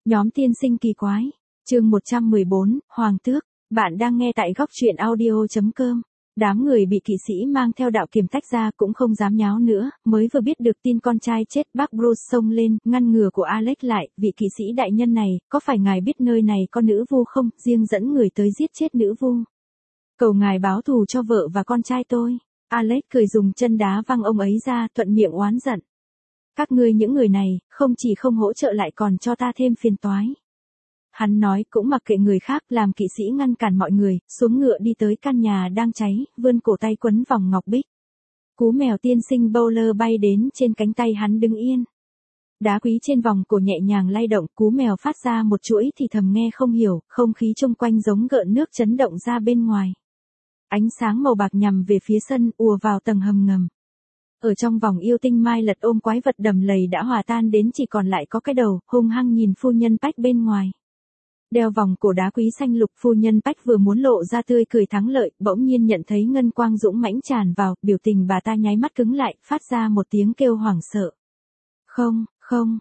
Nhóm tiên sinh kỳ quái. Chương 114, Hoàng tước. Bạn đang nghe tại góc truyện audio.com. Đám người bị kỵ sĩ mang theo đạo kiềm tách ra cũng không dám nháo nữa, mới vừa biết được tin con trai chết, bác Bruce xông lên, ngăn ngừa của Alex lại, vị kỵ sĩ đại nhân này, có phải ngài biết nơi này có nữ vu không, riêng dẫn người tới giết chết nữ vu. Cầu ngài báo thù cho vợ và con trai tôi. Alex cười dùng chân đá văng ông ấy ra, thuận miệng oán giận. Các ngươi những người này, không chỉ không hỗ trợ lại còn cho ta thêm phiền toái. Hắn nói cũng mặc kệ người khác, làm kỵ sĩ ngăn cản mọi người, xuống ngựa đi tới căn nhà đang cháy, vươn cổ tay quấn vòng ngọc bích. Cú mèo tiên sinh Bowler bay đến trên cánh tay hắn đứng yên. Đá quý trên vòng cổ nhẹ nhàng lay động, cú mèo phát ra một chuỗi thì thầm nghe không hiểu, không khí chung quanh giống gợn nước chấn động ra bên ngoài. Ánh sáng màu bạc nhằm về phía sân, ùa vào tầng hầm ngầm. Ở trong vòng yêu tinh Mai Lật ôm quái vật đầm lầy đã hòa tan đến chỉ còn lại có cái đầu, hung hăng nhìn phu nhân Pách bên ngoài. Đeo vòng cổ đá quý xanh lục, phu nhân Pách vừa muốn lộ ra tươi cười thắng lợi, bỗng nhiên nhận thấy ngân quang dũng mãnh tràn vào, biểu tình bà ta nháy mắt cứng lại, phát ra một tiếng kêu hoảng sợ. Không,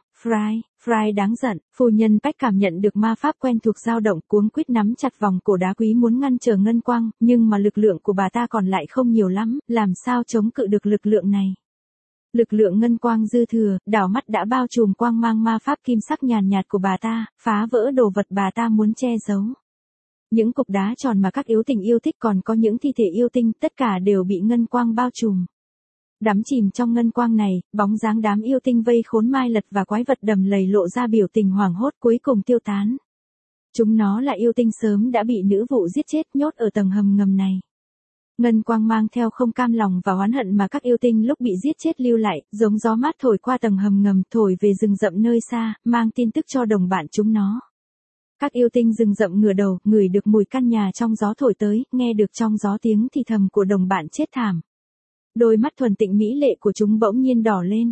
Fry đáng giận, phu nhân Pách cảm nhận được ma pháp quen thuộc dao động, cuống quýt nắm chặt vòng cổ đá quý muốn ngăn trở ngân quang, nhưng mà lực lượng của bà ta còn lại không nhiều lắm, làm sao chống cự được lực lượng này. Lực lượng ngân quang dư thừa, đảo mắt đã bao trùm quang mang ma pháp kim sắc nhàn nhạt của bà ta, phá vỡ đồ vật bà ta muốn che giấu. Những cục đá tròn mà các yếu tình yêu thích còn có những thi thể yêu tinh, tất cả đều bị ngân quang bao trùm. Đắm chìm trong ngân quang này, bóng dáng đám yêu tinh vây khốn Mai Lật và quái vật đầm lầy lộ ra biểu tình hoảng hốt, cuối cùng tiêu tán. Chúng nó là yêu tinh sớm đã bị nữ vụ giết chết, nhốt ở tầng hầm ngầm này. Ngân quang mang theo không cam lòng và oán hận mà các yêu tinh lúc bị giết chết lưu lại, giống gió mát thổi qua tầng hầm ngầm, thổi về rừng rậm nơi xa, mang tin tức cho đồng bạn chúng nó. Các yêu tinh rừng rậm ngửa đầu, ngửi được mùi căn nhà trong gió thổi tới, nghe được trong gió tiếng thì thầm của đồng bạn chết thảm. Đôi mắt thuần tịnh mỹ lệ của chúng bỗng nhiên đỏ lên.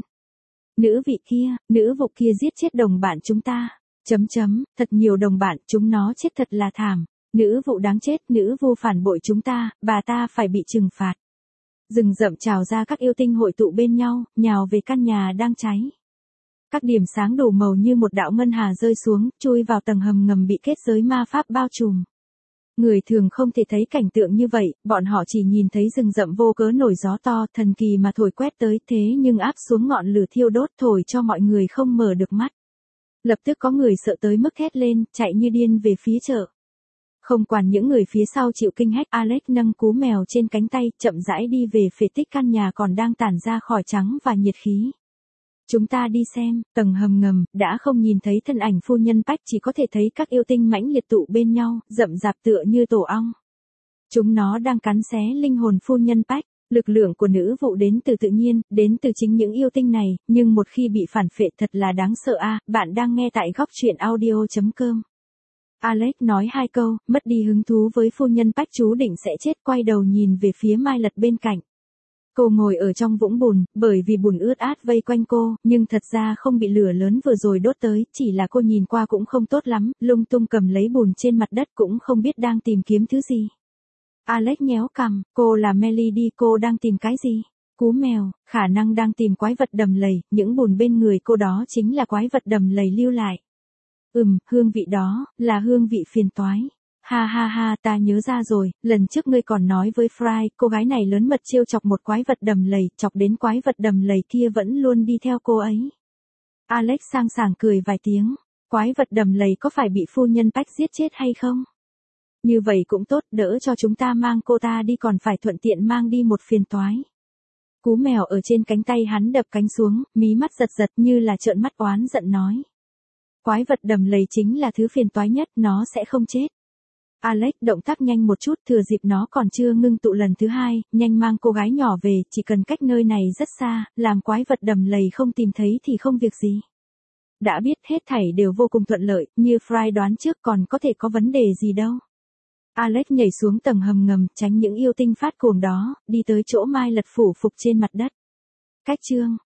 Nữ vụ kia giết chết đồng bạn chúng ta. Thật nhiều đồng bạn, chúng nó chết thật là thảm. Nữ vụ đáng chết, nữ vu phản bội chúng ta, bà ta phải bị trừng phạt. Rừng rậm trào ra, các yêu tinh hội tụ bên nhau, nhào về căn nhà đang cháy. Các điểm sáng đủ màu như một đạo ngân hà rơi xuống, chui vào tầng hầm ngầm bị kết giới ma pháp bao trùm. Người thường không thể thấy cảnh tượng như vậy, bọn họ chỉ nhìn thấy rừng rậm vô cớ nổi gió to, thần kỳ mà thổi quét tới, thế nhưng áp xuống ngọn lửa thiêu đốt, thổi cho mọi người không mở được mắt. Lập tức có người sợ tới mức hét lên, chạy như điên về phía chợ. Không quản những người phía sau chịu kinh hách, Alex nâng cú mèo trên cánh tay, chậm rãi đi về phế tích căn nhà còn đang tản ra khỏi trắng và nhiệt khí. Chúng ta đi xem, tầng hầm ngầm, đã không nhìn thấy thân ảnh phu nhân Pách, chỉ có thể thấy các yêu tinh mãnh liệt tụ bên nhau, rậm rạp tựa như tổ ong. Chúng nó đang cắn xé linh hồn phu nhân Pách. Lực lượng của nữ vụ đến từ tự nhiên, đến từ chính những yêu tinh này, nhưng một khi bị phản phệ thật là đáng sợ a. Bạn đang nghe tại góc truyện audio.com. Alex nói hai câu, mất đi hứng thú với phu nhân Pách chú định sẽ chết, quay đầu nhìn về phía Mai Lật bên cạnh. Cô ngồi ở trong vũng bùn, bởi vì bùn ướt át vây quanh cô, nhưng thật ra không bị lửa lớn vừa rồi đốt tới, chỉ là cô nhìn qua cũng không tốt lắm, lung tung cầm lấy bùn trên mặt đất cũng không biết đang tìm kiếm thứ gì. Alex nhéo cằm, cô là Melody, cô đang tìm cái gì? Cú mèo, khả năng đang tìm quái vật đầm lầy, những bùn bên người cô đó chính là quái vật đầm lầy lưu lại. Hương vị đó, là hương vị phiền toái. Ha, ta nhớ ra rồi, lần trước ngươi còn nói với Fry, cô gái này lớn mật trêu chọc một quái vật đầm lầy, chọc đến quái vật đầm lầy kia vẫn luôn đi theo cô ấy. Alex sang sảng cười vài tiếng, quái vật đầm lầy có phải bị phu nhân Pách giết chết hay không? Như vậy cũng tốt, đỡ cho chúng ta mang cô ta đi còn phải thuận tiện mang đi một phiền toái. Cú mèo ở trên cánh tay hắn đập cánh xuống, mí mắt giật như là trợn mắt oán giận nói. Quái vật đầm lầy chính là thứ phiền toái nhất, nó sẽ không chết. Alex động tác nhanh một chút, thừa dịp nó còn chưa ngưng tụ lần thứ hai, nhanh mang cô gái nhỏ về, chỉ cần cách nơi này rất xa, làm quái vật đầm lầy không tìm thấy thì không việc gì. Đã biết hết thảy đều vô cùng thuận lợi, như Fry đoán trước còn có thể có vấn đề gì đâu. Alex nhảy xuống tầng hầm ngầm, tránh những yêu tinh phát cuồng đó, đi tới chỗ Mai Lật phủ phục trên mặt đất. Cách chương